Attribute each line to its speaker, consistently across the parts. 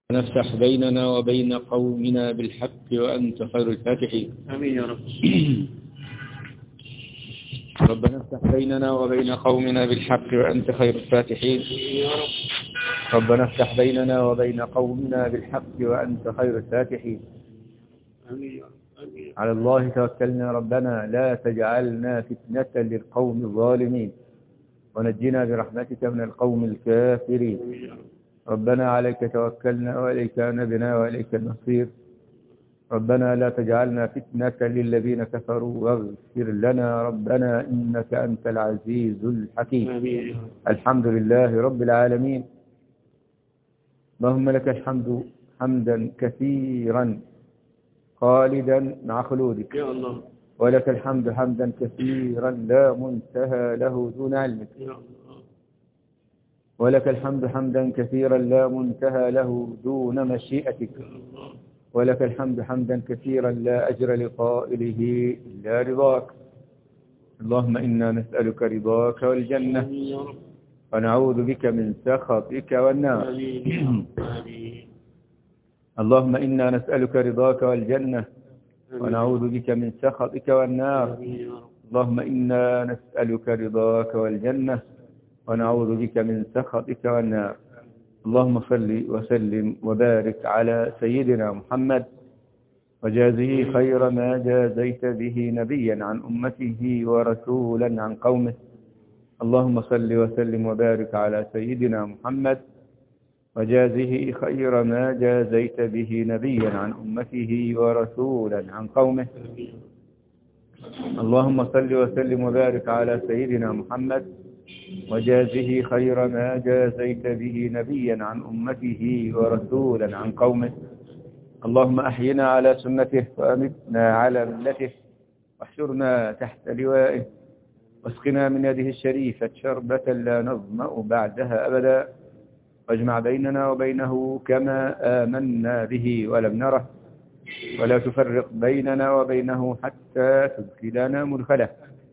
Speaker 1: نفتح بيننا وبين قومنا بالحق وأنت خير الفاتحين.
Speaker 2: آمين يا رب.
Speaker 1: ربنا افتح بيننا وبين قومنا بالحق وأنت خير الفاتحين. ربنا افتح بيننا وبين قومنا بالحق وأنت خير الفاتحين.
Speaker 2: آمين.
Speaker 1: على الله توكلنا ربنا لا تجعلنا فتنة للقوم الظالمين ونجنا برحمتك من القوم الكافرين. ربنا عليك توكلنا وإليك أنبنا وإليك المصير. ربنا لا تجعلنا فتنة للذين كفروا واغفر لنا ربنا إنك أنت العزيز الحكيم.
Speaker 2: آمين.
Speaker 1: الحمد لله رب العالمين. اللهم لك الحمد حمدا كثيرا خالدا مع خلودك،
Speaker 2: يا الله.
Speaker 1: ولك الحمد حمدا كثيرا لا منتهى له دون علمك،
Speaker 2: يا الله.
Speaker 1: ولك الحمد حمدا كثيرا لا منتهى له دون مشيئتك،
Speaker 2: يا الله.
Speaker 1: ولك الحمد حمدا كثيرا لا أجر لقائله إلا رضاك. اللهم إنا نسألك رضاك والجنة
Speaker 2: آمين يا رب.
Speaker 1: ونعوذ بك من سخطك والنار.
Speaker 2: آمين يا رب. آمين.
Speaker 1: اللهم إنا نسألك رضاك والجنة ونعوذ بك من سخطك والنار.
Speaker 2: آمين يا رب.
Speaker 1: اللهم إنا نسألك رضاك والجنة ونعوذ بك من سخطك والنار. اللهم صل وسلم وبارك على سيدنا محمد وجازه خير ما جازيت به نبيا عن أمته ورسولا عن قومه. اللهم صل وسلم وبارك على سيدنا محمد وجازه خير ما جازيت به نبيا عن أمته ورسولا عن قومه. اللهم صل وسلم وبارك على سيدنا محمد وجازه خير ما جازيت به نبيا عن أمته ورسولا عن قومه. اللهم أحينا على سنته وأمتنا على ملته واحشرنا تحت لوائه واسقنا من يده الشريفة شربة لا نظمأ بعدها أبدا واجمع بيننا وبينه كما آمنا به ولم نره ولا تفرق بيننا وبينه حتى تدخلنا مدخله.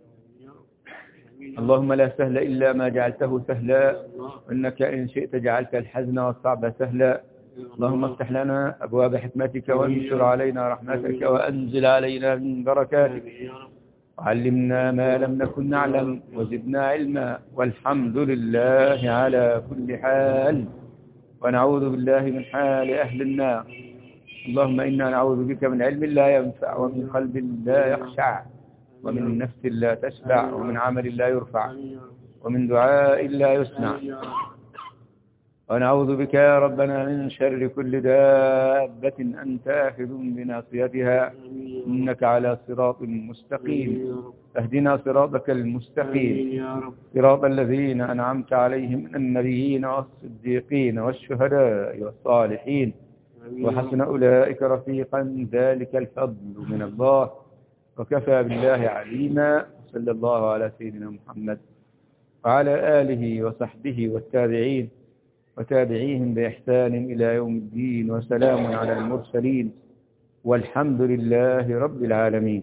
Speaker 1: اللهم لا سهل إلا ما جعلته سهلا وإنك إن شئت جعلت الحزن والصعب سهلا. اللهم افتح لنا أبواب حكمتك وانشر علينا رحمتك وأنزل علينا من بركاتك وعلمنا ما لم نكن نعلم وزدنا علما والحمد لله على كل حال ونعوذ بالله من حال أهل النار. اللهم إنا نعوذ بك من علم لا ينفع ومن قلب لا يخشع ومن نفس لا تشبع ومن عمل لا يرفع ومن دعاء لا يسمع. ونعوذ بك يا ربنا من شر كل دابة أنت آخذ بناصيتها إنك على صراط مستقيم. اهدنا صراطك المستقيم صراط الذين أنعمت عليهم من النبيين والصديقين والشهداء والصالحين وحسن أولئك رفيقا ذلك الفضل من الله وكفى بالله عليما. صلى الله على سيدنا محمد وعلى آله وصحبه والتابعين وتابعيهم بإحسان إلى يوم الدين وسلام على المرسلين والحمد لله رب العالمين.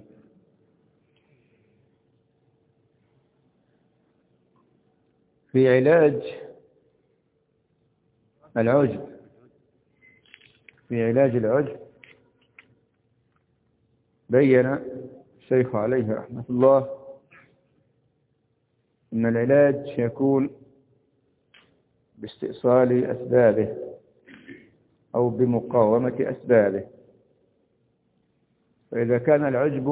Speaker 1: في علاج العجب بين الشيخ عليه رحمة الله أن العلاج يكون باستئصال أسبابه أو بمقاومة أسبابه. فإذا كان العجب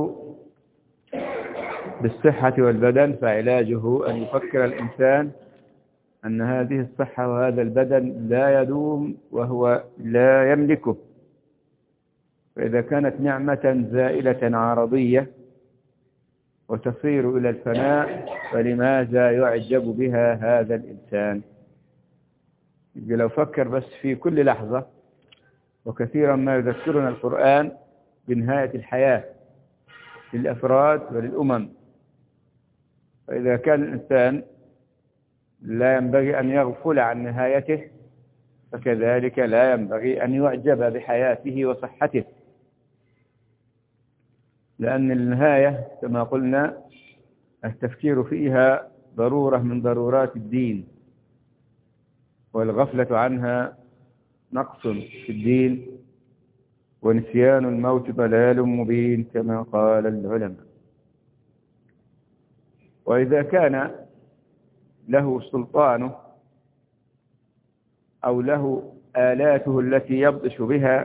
Speaker 1: بالصحة والبدن فعلاجه أن يفكر الإنسان أن هذه الصحة وهذا البدن لا يدوم وهو لا يملكه. فإذا كانت نعمة زائلة عارضية وتصير إلى الفناء فلماذا يعجب بها هذا الإنسان؟ لو فكر بس في كل لحظة، وكثيرا ما يذكرنا القرآن بنهاية الحياة للأفراد وللأمم. فإذا كان الإنسان لا ينبغي أن يغفل عن نهايته فكذلك لا ينبغي أن يعجب بحياته وصحته، لأن النهاية كما قلنا التفكير فيها ضرورة من ضرورات الدين، والغفلة عنها نقص في الدين، ونسيان الموت ضلال مبين كما قال العلماء. وإذا كان له سلطانه أو له آلاته التي يبطش بها،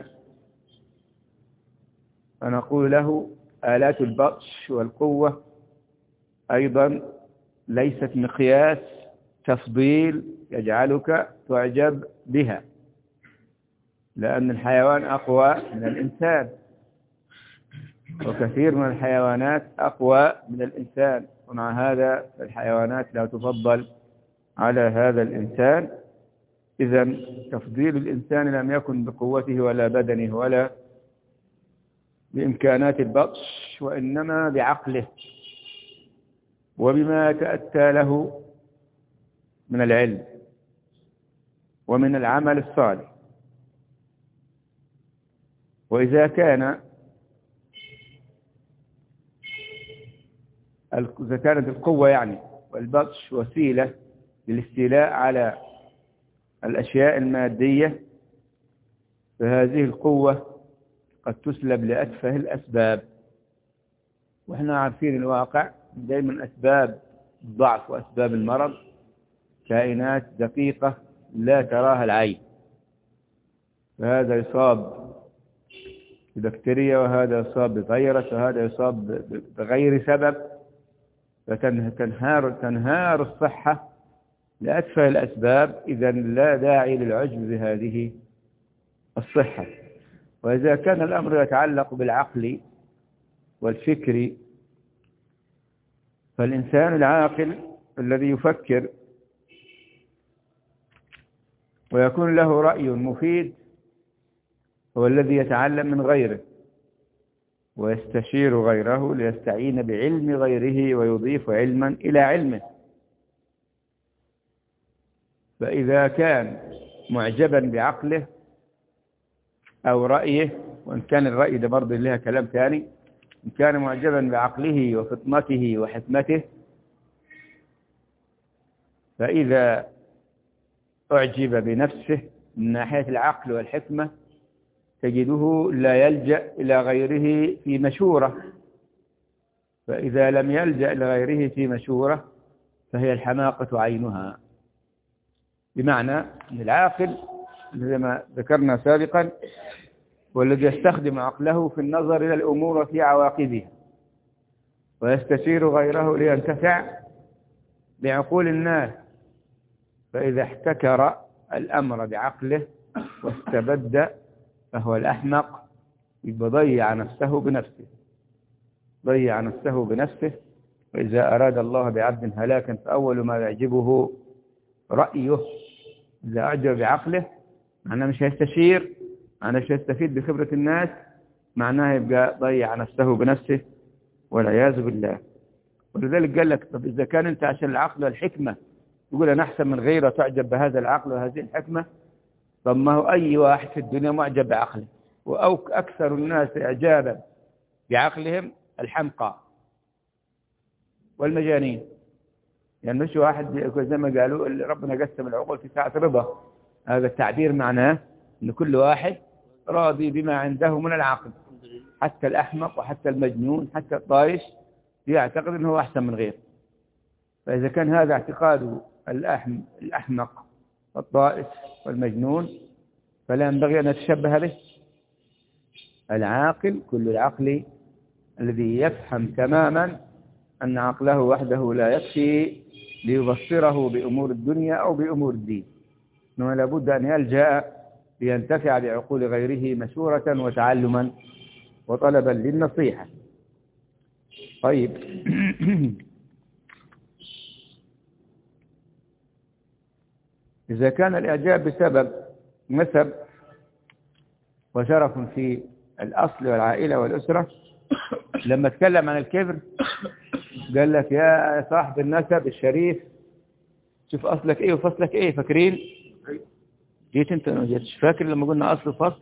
Speaker 1: فنقول له آلات البطش والقوة أيضا ليست مقياس تفضيل يجعلك تعجب بها، لأن الحيوان أقوى من الإنسان، وكثير من الحيوانات أقوى من الإنسان، ومع هذا الحيوانات لا تفضل على هذا الإنسان. إذن تفضيل الإنسان لم يكن بقوته ولا بدنه ولا بإمكانات البطش، وإنما بعقله وبما تأتى له من العلم ومن العمل الصالح. وإذا كانت القوة يعني والبطش وسيلة للاستيلاء على الأشياء المادية، فهذه القوة قد تسلب لأتفه الأسباب. وإحنا عارفين الواقع دائما أسباب الضعف وأسباب المرض كائنات دقيقة لا تراها العين، فهذا يصاب ببكتيريا، وهذا يصاب بفيروس، وهذا يصاب بغير سبب، فتنهار الصحة لأتفه الأسباب. إذا لا داعي للعجب بهذه الصحة. وإذا كان الأمر يتعلق بالعقل والفكر، فالإنسان العاقل الذي يفكر ويكون له رأي مفيد هو الذي يتعلم من غيره ويستشير غيره ليستعين بعلم غيره ويضيف علما إلى علمه. فإذا كان معجبا بعقله أو رأيه، وإن كان الرأي ده برضه لها كلام ثاني، إن كان معجبا بعقله وفطنته وحكمته، فإذا أعجب بنفسه من ناحية العقل والحكمة تجده لا يلجأ إلى غيره في مشورة. فإذا لم يلجأ إلى غيره في مشورة فهي الحماقة عينها. بمعنى أن العاقل زي ما ذكرنا سابقا والذي يستخدم عقله في النظر إلى الأمور وفي عواقبها، ويستشير غيره لينتفع بعقول الناس. فإذا احتكر الأمر بعقله واستبد فهو الأحمق، يبقى ضيع نفسه بنفسه. وإذا أراد الله بعبد هلاكا فأول ما يعجبه رأيه. إذا أعجب بعقله معناه مش هيستشير، معناه مش هيستفيد بخبرة الناس، معناه يبقى ضيع نفسه بنفسه والعياذ بالله. ولذلك قال لك طب إذا كان أنت عشان العقل والحكمة يقول أنا أحسن من غيره تعجب بهذا العقل وهذه الحكمة، طب ما هو أي واحد في الدنيا معجب بعقله، أكثر الناس إعجابا بعقلهم الحمقى والمجانين. يعني مش واحد زي ما قالوا ربنا قسم العقول في ساعة رضا، هذا التعبير معناه أن كل واحد راضي بما عنده من العقل، حتى الأحمق وحتى المجنون حتى الطايش يعتقد أنه هو أحسن من غيره. فإذا كان هذا اعتقاد الأحمق والطائش والمجنون فلا ينبغي أن نتشبه به. العاقل كل العقل الذي يفهم تماما أن عقله وحده لا يكفي ليبصره بأمور الدنيا أو بأمور الدين، إنما لابد أن يلجأ لينتفع بعقول غيره مشورة وتعلما وطلبا للنصيحة. طيب إذا كان الإعجاب بسبب نسب وشرف في الأصل والعائلة والأسرة، لما تكلم عن الكبر قال لك يا صاحب النسب الشريف شوف أصلك إيه وفصلك إيه. فاكرين؟ جيت أنت ما جيتش فاكر لما قلنا أصل فصل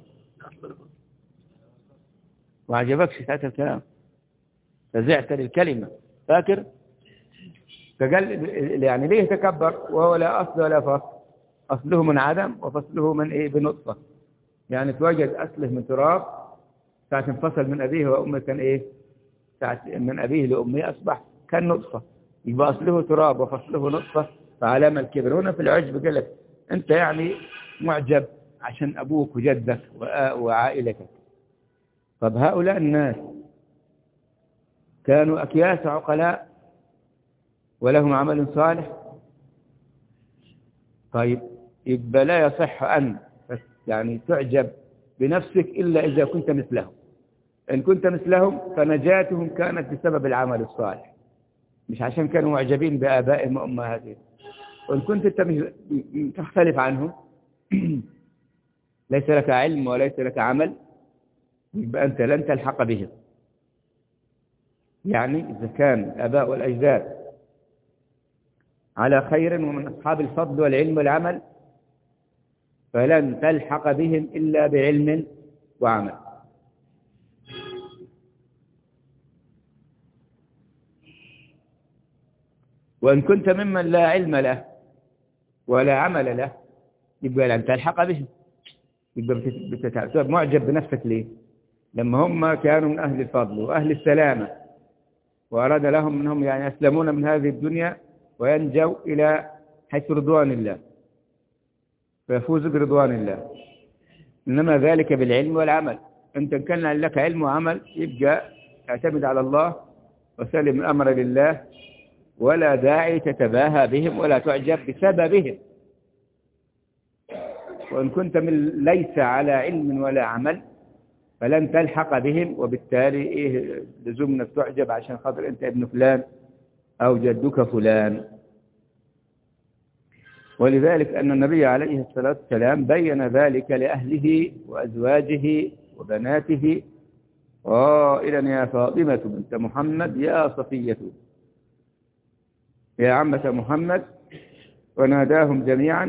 Speaker 1: وعجبكش ساعتها الكلام، فزعت للكلمة. فاكر؟ فقال يعني ليه تكبر وهو لا أصل ولا فصل؟ أصله من عدم وفصله من إيه؟ بنطفة. يعني تواجد أصله من تراب، ساعة انفصل من أبيه وأمه كان إيه؟ ساعة من أبيه لأمه أصبح كان نطفة، يبقى أصله تراب وفصله نطفة، فعلامة الكبر. هنا في العجب قال لك أنت يعني معجب عشان أبوك وجدك وعائلتك. طب هؤلاء الناس كانوا أكياس عقلاء ولهم عمل صالح؟ طيب يبقى لا يصح أن يعني تعجب بنفسك إلا إذا كنت مثلهم. إن كنت مثلهم فنجاتهم كانت بسبب العمل الصالح، مش عشان كانوا معجبين بآبائهم وأمهاتهم. وإن كنت تختلف عنهم ليس لك علم وليس لك عمل، يبقى أنت لن تلحق بهم. يعني إذا كان الآباء والأجداد على خير ومن أصحاب الفضل والعلم والعمل، فلن تلحق بهم إلا بعلم وعمل. وإن كنت ممن لا علم له ولا عمل له، يبقى لن تلحق بهم. يبقى بتتعب معجب بنفسك ليه؟ لما هم كانوا من أهل الفضل وأهل السلامة، وأراد لهم أنهم يعني يسلمون من هذه الدنيا وينجوا إلى حيث رضوان الله، فيفوزوا برضوان الله. إنما ذلك بالعلم والعمل. أنت كان لك علم وعمل، يبقى اعتمد على الله وسلم الأمر لله، ولا داعي تتباهى بهم ولا تعجب بسببهم. وإن كنت ليس على علم ولا عمل فلن تلحق بهم، وبالتالي إيه لزوم أنك تعجب عشان خاطر أنت ابن فلان أو جدك فلان. ولذلك أن النبي عليه الصلاة والسلام بين ذلك لأهله وأزواجه وبناته قائلا: يا فاطمة بنت محمد يا صفية يا عمة محمد، وناداهم جميعا: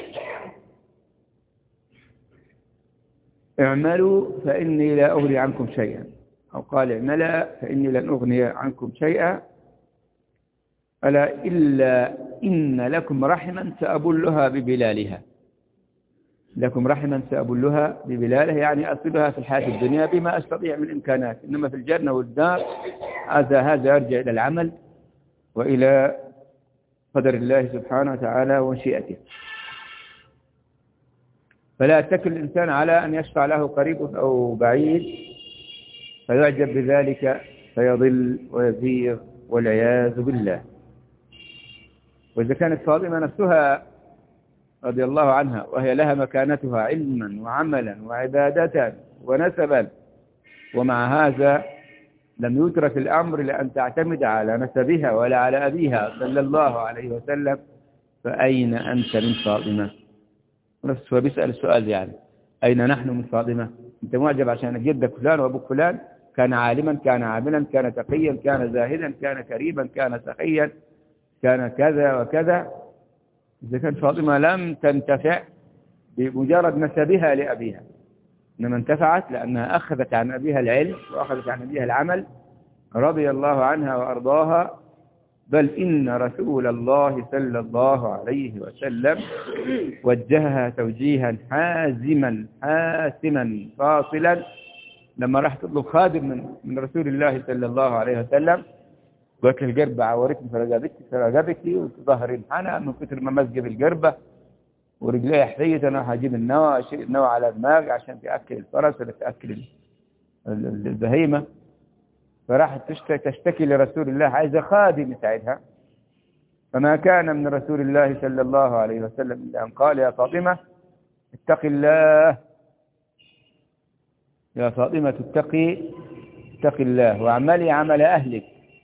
Speaker 1: اعملوا فإني لا أغني عنكم شيئا، أو قال: اعملا فإني لن أغني عنكم شيئا، ألا إلا إن لكم رحما سأبلها ببلالها. لكم رحما سأبلها ببلالها، يعني أصلها في الحياة الدنيا بما أستطيع من إمكانات، إنما في الجنة والدار هذا يرجع إلى العمل وإلى قدر الله سبحانه وتعالى ومشيئته. فلا يتكل الإنسان على أن يشفع له قريب أو بعيد فيعجب بذلك فيضل ويزيغ والعياذ بالله. وإذا كانت فاطمة نفسها رضي الله عنها وهي لها مكانتها علما وعملا وعبادة ونسبا، ومع هذا لم يترك الأمر لأن تعتمد على نسبها ولا على أبيها صلى الله عليه وسلم، فأين أنت من فاطمة؟ نفسه بيسأل السؤال يعني أين نحن من فاطمة؟ أنت معجب عشان جدك فلان وأبوك فلان كان عالما، كان عاملا، كان تقيا، كان زاهدا، كان كريما، كان سخيا، كان كذا وكذا. إذا كانت فاطمة لم تنتفع بمجرد نسبها لأبيها، إنما انتفعت لأنها أخذت عن أبيها العلم وأخذت عن أبيها العمل رضي الله عنها وأرضاها. بل إن رسول الله صلى الله عليه وسلم وجهها توجيها حازما حاسما فاصلا لما راح تطلب خادم من رسول الله صلى الله عليه وسلم، قالت له: القربة عورتني فرقبتي وظهري انحنى من كثر ما مسجب القربة ورجلي حفية، أنا هجيب النوى أشيل النوى على دماغي عشان تأكل الفرس ولا تأكل البهيمة. فراحت تشتكي لرسول الله عايزة خادم يساعدها، فما كان من رسول الله صلى الله عليه وسلم إلا أن قال: يا فاطمة اتق الله، يا فاطمة اتق الله واعملي عمل أهلك.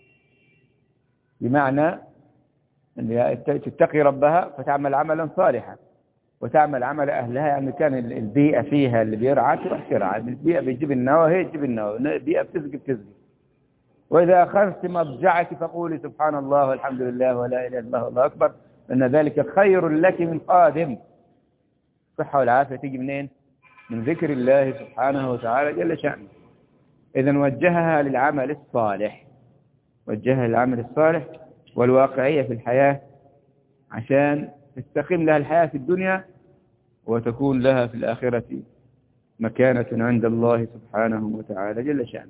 Speaker 1: بمعنى أن تتقي ربها فتعمل عملا صالحا وتعمل عمل أهلها، يعني كان البيئة فيها اللي بيرعى تروح ترعى، البيئة بيجيب النوى هي تجيب النوى، البيئة بتسقي. وإذا أخذت مضجعك فقولي سبحان الله والحمد لله ولا إله إلا الله والله أكبر، إن ذلك خير لك من خادم. الصحة والعافية تيجي منين؟ من ذكر الله سبحانه وتعالى جل شأنه. إذن وجهها للعمل الصالح، وجهها للعمل الصالح والواقعية في الحياة عشان تستقيم لها الحياة في الدنيا وتكون لها في الآخرة مكانة عند الله سبحانه وتعالى جل شأنه.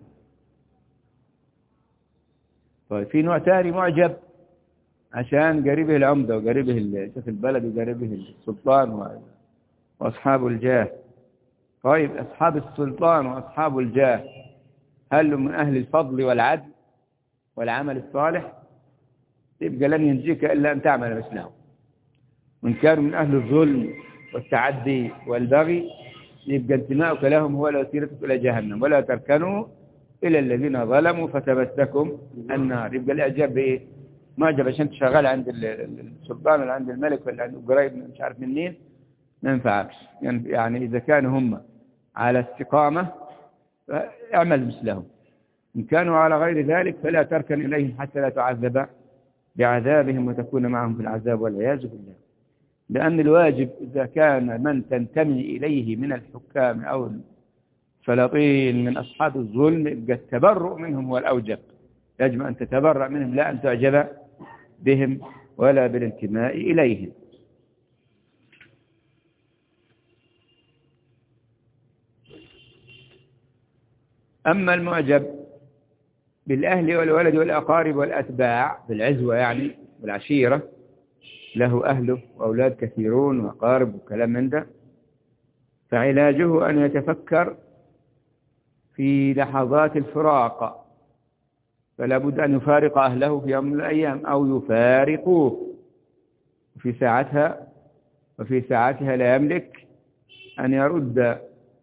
Speaker 1: طيب في نوع ثاني معجب عشان قريبه العمدة وقريبه شوف البلد وقريبه السلطان وأصحاب الجاه. طيب أصحاب السلطان وأصحاب الجاه هل من أهل الفضل والعدل والعمل الصالح؟ يبقى لن ينجيك إلا أن تعمل مثلهم. وإن كانوا من أهل الظلم والتعدي والبغي يبقى انتماؤك لهم هو وسيلتك إلى جهنم، ولا تركنوا إلى الذين ظلموا فتمسكم النار. يبقى الإعجاب بإيه؟ معجب عشان تشغل عند السلطان ولا عند الملك ولا عند قريب مش عارف من مين، ما ينفعكش. يعني إذا كانوا هم على استقامة فاعمل مثلهم، إن كانوا على غير ذلك فلا تركن إليهم حتى لا تعذب بعذابهم وتكون معهم في العذاب والعياذ بالله. لأن الواجب إذا كان من تنتمي إليه من الحكام أو السلاطين من أصحاب الظلم يبقى التبرؤ منهم هو الأوجب. يجب أن تتبرأ منهم لا أن تعجب بهم ولا بالانتماء إليهم. أما المعجب بالأهل والولد والأقارب والأتباع بالعزوة يعني والعشيرة، له أهله وأولاد كثيرون وأقارب وكلام من ده، فعلاجه أن يتفكر في لحظات الفراق، فلا بد أن يفارق أهله في يوم من الأيام أو يفارقوه، وفي ساعتها لا يملك أن يرد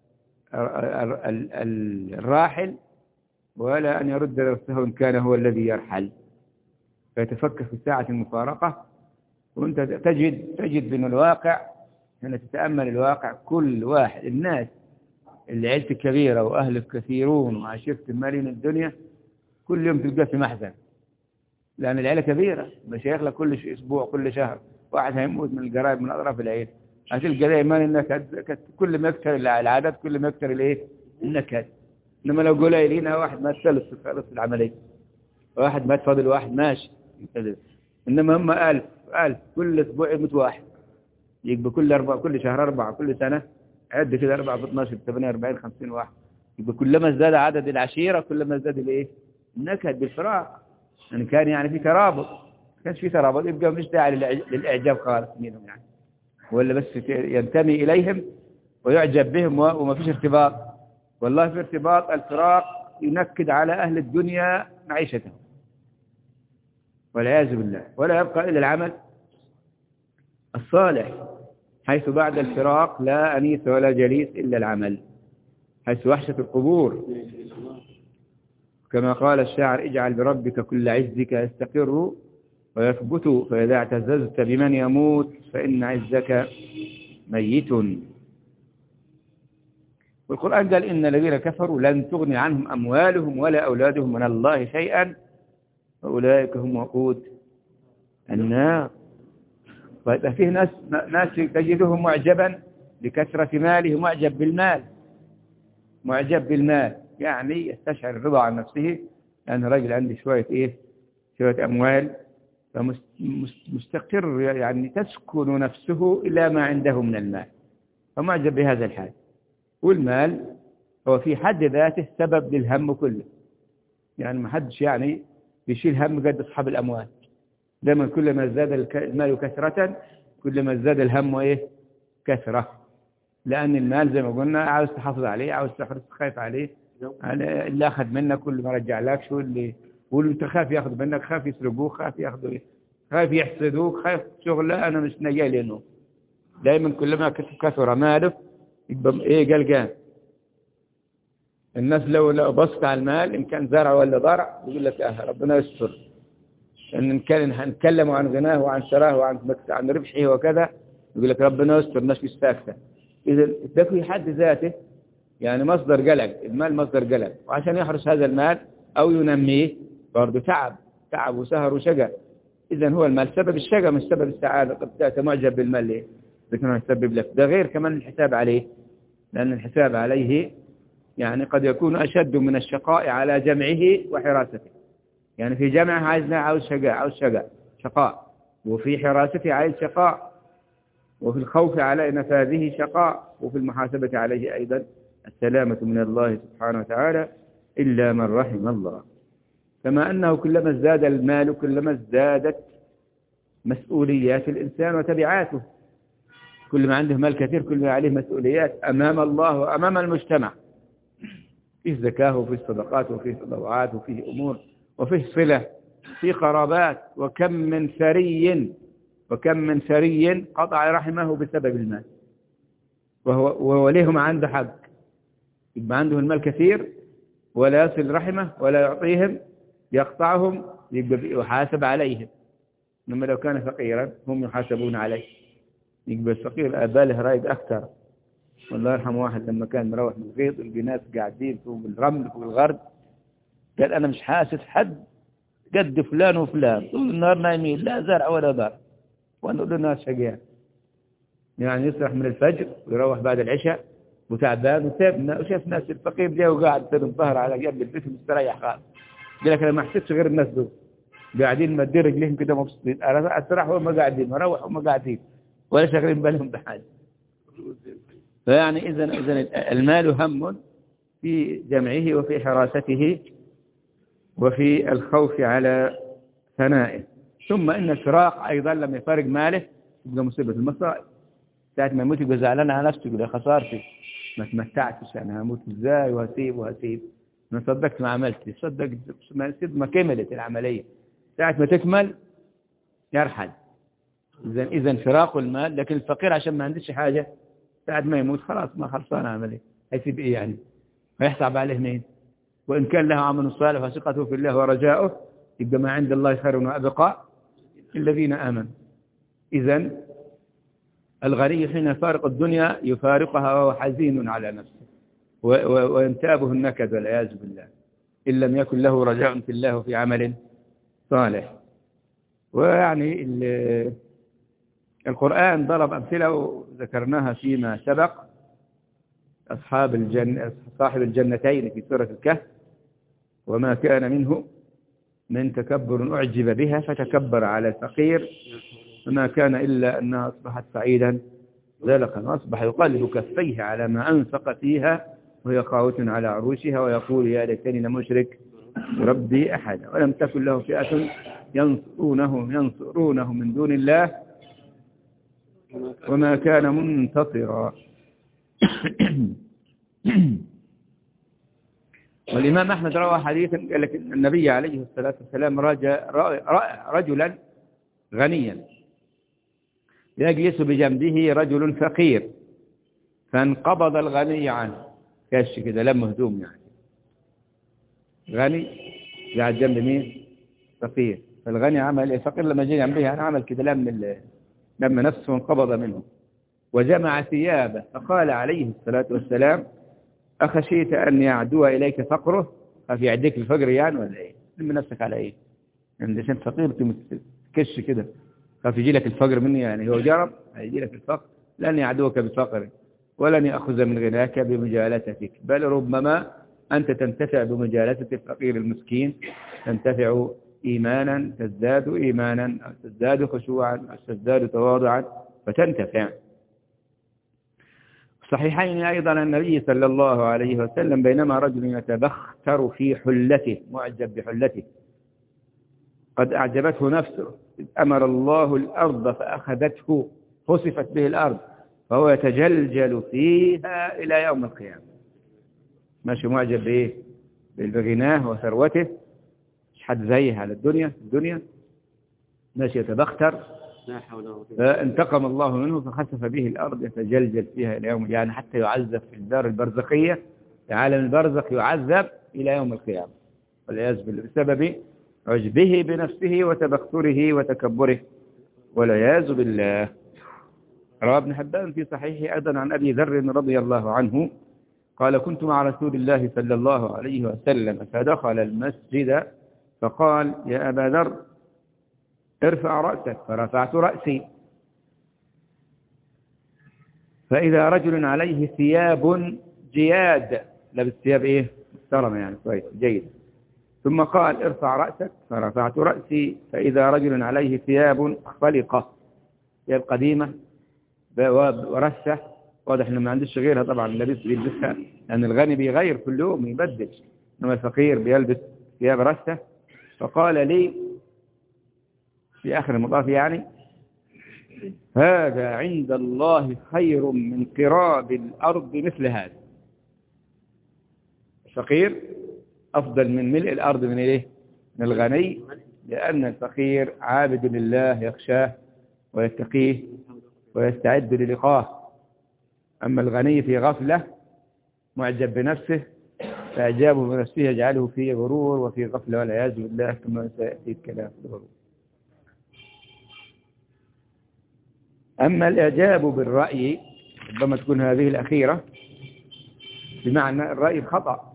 Speaker 1: الراحل ولا أن يرد نفسه إن كان هو الذي يرحل، فيتفكر في ساعة المفارقة. وأنت تجد من الواقع أن تتأمل الواقع، كل واحد الناس اللي عيلته كبيرة وأهله كثيرون وعشيرته مالين الدنيا كل يوم تلقاه في محزن، لأن العيلة كبيرة مشايخ لك كل أسبوع كل شهر واحد هيموت من القرايب من أطراف العيلة، هتلقى دائما النكد، كل ما يكثر العدد كل ما يكثر النكد. إنما لو قليلين واحد ما تخلص العملية، واحد ما تفضل واحد ماشي. إنما هم ألف كل أسبوع يموت واحد، يبقى كل شهر 4 كل سنة عد كده 4 في 12 48 50 واحد. يبقى كلما ازداد عدد العشيرة كلما ازداد النكد بالفراق. يعني كان في ترابط، ما كانش في ترابط يبقى مش داعي للإعجاب خالص منهم يعني، ولا بس ينتمي إليهم ويعجب بهم وما فيش ارتباط. والله في ارتباط، الفراق ينكد على أهل الدنيا معيشتهم والعياذ بالله، ولا يبقى إلا العمل الصالح، حيث بعد الفراق لا أنيس ولا جليس إلا العمل، حيث وحشة القبور. كما قال الشاعر: اجعل بربك كل عزك يستقر ويثبت، فإذا اعتززت بمن يموت فإن عزك ميت. والقرآن قال: إن الذين كفروا لن تغني عنهم أموالهم ولا أولادهم من الله شيئا وأولئك هم وقود النار. فيه ناس تجدهم معجبا بكثرة ماله، معجب بالمال يعني يستشعر الرضا عن نفسه لأن رجل عنده شوية أموال، فمستقر يعني تسكن نفسه إلى ما عنده من المال، فمعجب بهذا الحال. والمال هو في حد ذاته سبب للهم كله، يعني ما حدش يعني يشيل هم قد أصحاب الأموال. دائما كلما ازداد المال كثرة كلما ازداد الهم كثرة، لأن المال زي ما قلنا عاوز تحافظ عليه، عاوز تحرص خايف عليه، اللي أخذ منك كل ما رجع لك واللي انت خاف ياخذ منك، خاف يسرقوك، خاف ياخذوا خاف يحسدوك، خاف شغله أنا مش نجاي لأنه دائما كلما كثر ماله يبقى قلقان. الناس لو بصت على المال إن كان زرع ولا ضرع يقول لك ربنا يستر، إن كان هنتكلم عن غناه وعن سراه وعن ربحه وكذا يقول لك ربنا يستر، الناس مش ساكتة. إذا ده في حد ذاته يعني مصدر قلق، المال مصدر قلق، وعشان يحرس هذا المال أو ينميه برضه تعب وسهر وشقى. إذا هو المال سبب الشقى مش سبب السعادة. طب أنت معجب بالمال ليه؟ لكنه يسبب لك ده، غير كمان الحساب عليه، لأن الحساب عليه يعني قد يكون أشد من الشقاء على جمعه وحراسته. يعني في جمعه عاوز شقاء، وفي حراسته عايز شقاء، وفي الخوف على نفاذه شقاء، وفي المحاسبة عليه أيضا السلامة من الله سبحانه وتعالى إلا من رحم الله. كما أنه كلما ازداد المال كلما ازدادت مسؤوليات الإنسان وتبعاته. كل ما عنده مال كثير كل ما عليه مسؤوليات أمام الله وأمام المجتمع، فيه زكاة وفيه صدقات وفيه تطوعات وفيه أمور وفيه صلة، فيه قرابات. وكم من ثري قطع رحمه بسبب المال، وهو ليهم عنده حق، يبقى عنده المال كثير ولا يصل رحمه ولا يعطيهم، يقطعهم، يبقى يحاسب عليهم. إنما لو كان فقيرا هم يحاسبون عليه، يبقى الفقير باله رايد أكثر. والله يرحم واحد لما كان مروح من الغيط يلقى ناس قاعدين فوق الرمل فوق الغرب، قال أنا مش حاسس حد قد فلان وفلان، طول النهار نايمين لا زرع ولا دار، وأنا أقول الناس شقيان. يعني يصرح من الفجر ويروح بعد العشاء وتعبان وشاف ناس الفقير جاي وقاعد في الظهر على جنب البيت مستريح خالص. قال لك أنا ما حسيتش غير الناس دول قاعدين مدين رجليهم كده مبسوطين، أنا أستراح وهم قاعدين وأروح وهم قاعدين ولا شاغلين بالهم بحاجة. فيعني إذن المال هم في جمعه وفي حراسته وفي الخوف على ثنائه. ثم إن الفراق أيضا لما يفارق ماله يبقى مصيبة المصائب. ساعة ما يموت يبقى زعلان على نفسه، يقول خسارتي ما تمتعتش، أنا هموت إزاي وهسيب ما صدقت ما عملتش، صدقت ما كملت العملية. ساعة ما تكمل يرحل. إذن فراق المال. لكن الفقير عشان ما عندش حاجة ساعة ما يموت خلاص ما خلصان عملية، هيسيب إيه يعني؟ هيحسب عليه مين؟ وإن كان له عمل صالح وثقته في الله ورجاؤه يبقى ما عند الله خير وأبقى الذين آمنوا. إذن الغني حين يفارق الدنيا يفارقها وهو حزين على نفسه وينتابه النكد والعياذ بالله، إن لم يكن له رجاء في الله وفي عمل صالح. ويعني القرآن ضرب أمثلة وذكرناها فيما سبق. صاحب الجنتين في سورة الكهف، وما كان منه من تكبر أعجب بها فتكبر على الفقير، فما كان إلا أنها أصبحت سعيدا ذلقا، وأصبح يقلب كفيه على ما أنفق فيها وهي خاوة على عروشها ويقول يا ليتني لم أشرك بربي أحدا ولم تكن له فئة ينصرونه من دون الله وما كان منتصرا. والإمام أحمد روى حديثا قال لك النبي عليه الصلاة والسلام رأى رجلا غنيا يجلس بجنبه رجل فقير، فانقبض الغني عنه، كاش كده لم هدوم، يعني غني قاعد جنب مين؟ فقير. فالغني عمل الفقير لما جاء جنبه يعني عمل كده لم نفسه وانقبض منه وجمع ثيابه، فقال عليه الصلاة والسلام أخشيت أن يعدو إليك فقره؟ خاف يعديك الفقر يعني ولا إيه؟ لم نفسك على إيه؟ يعني عشان فقير تكش كده خاف يجي لك الفقر مني، يعني هو جرب هيجي لك الفقر. لن يعدوك بفقر ولن يأخذ من غناك بمجالستك، بل ربما أنت تنتفع بمجالسة الفقير المسكين، تنتفع إيمانا، تزداد إيمانا، تزداد خشوعا، تزداد تواضعا فتنتفع. صحيحين أيضا النبي صلى الله عليه وسلم بينما رجل يتبختر في حلته، معجب بحلته قد أعجبته نفسه، أمر الله الأرض فأخذته، خسفت به الأرض فهو يتجلجل فيها إلى يوم القيامة. ماشي معجب بإيه؟ بغناه وثروته، مش حد زيه على الدنيا ماشي يتبختر، فانتقم الله منه فخسف به الأرض يتجلجل فيها إلى يوم، يعني حتى يعذب في الدار البرزخية، في عالم البرزخ يعذب إلى يوم القيامة والعياذ بالله بسبب عجبه بنفسه وتبختره وتكبره والعياذ بالله. رواه ابن حبان في صحيحه أيضا عن أبي ذر رضي الله عنه قال كنت مع رسول الله صلى الله عليه وسلم فدخل المسجد فقال يا أبا ذر ارفع رأسك، فرفعت رأسي فإذا رجل عليه ثياب جياد، لبس ثياب إيه؟ محترمة يعني كويس جيد. ثم قال ارفع رأسك، فرفعت رأسي فإذا رجل عليه ثياب خلقة، ثياب قديمة ورثة واضح إنه ما عندوش غيرها طبعا بيلبسها، لأن الغني بيغير كل يوم يبدل، إنما الفقير بيلبس ثياب رثة. فقال لي في آخر المطاف يعني: هذا عند الله خير من قراب الأرض مثل هذا. الفقير أفضل من ملء الأرض من إيه؟ من الغني، لأن الفقير عابد لله يخشاه ويتقيه ويستعد للقاه. أما الغني في غفلة معجب بنفسه، فإعجابه بنفسه يجعله في غرور وفي غفلة والعياذ بالله، كما سيأتي الكلام في الغرور. أما الإعجاب بالرأي ربما تكون هذه الأخيرة، بمعنى الرأي الخطأ.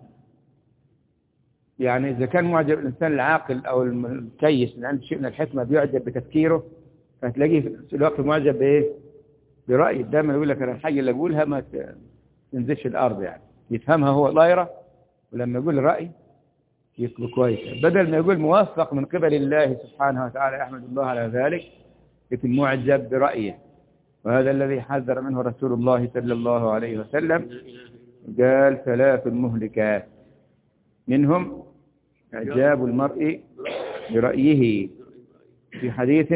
Speaker 1: يعني إذا كان معجب الإنسان العاقل أو الكيس اللي عنده شيء من الحكمة بيعجب بتفكيره، فهتلاقيه في الوقت معجب بإيه؟ برأي. دائما يقول لك أنا الحاجة اللي أقولها ما تنزلش الأرض، يعني يفهمها هو طايرة، ولما يقول رأي يكون كويس، بدل ما يقول موفق من قبل الله سبحانه وتعالى أحمد الله على ذلك، يكون معجب برأيه. وهذا الذي حذر منه رسول الله صلى الله عليه وسلم، قال 3 مهلكات، منهم إعجاب المرء برأيه. في حديث: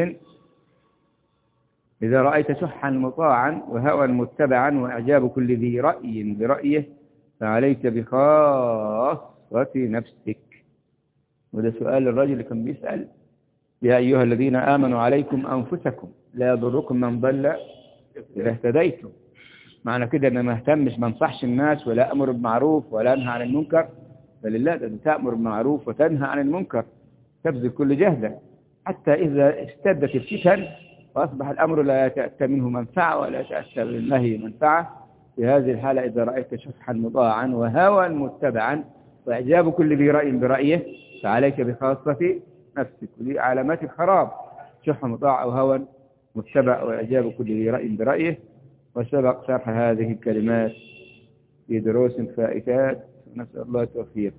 Speaker 1: إذا رأيت شحا مطاعا وهوى متبعا وإعجاب كل ذي رأي برأيه فعليك بخاصة نفسك. وده سؤال الرجل اللي كان بيسأل: يا أيها الذين آمنوا عليكم أنفسكم لا يضركم من ضل إذا اهتديتم. معنى كده أن ما اهتمش، ما انصحش الناس ولا أمر بالمعروف ولا أنهى عن المنكر، فلله أن تأمر بالمعروف وتنهى عن المنكر، تبذل كل جهدك، حتى إذا اشتدت الفتن وأصبح الأمر لا يتأتى منه منفعة ولا يتأتى بالنهي منفعة. في هذه الحالة إذا رأيت شحا مطاعا وهوى متبعا وإعجاب كل ذي رأي برأيه فعليك بخاصة نفسك. ودي علامات الخراب: شح مطاع أو هوى متبع وإعجاب كل ذي رأي برأيه. وسبق شرح هذه الكلمات في دروس فائتات، نسأل الله التوفيق.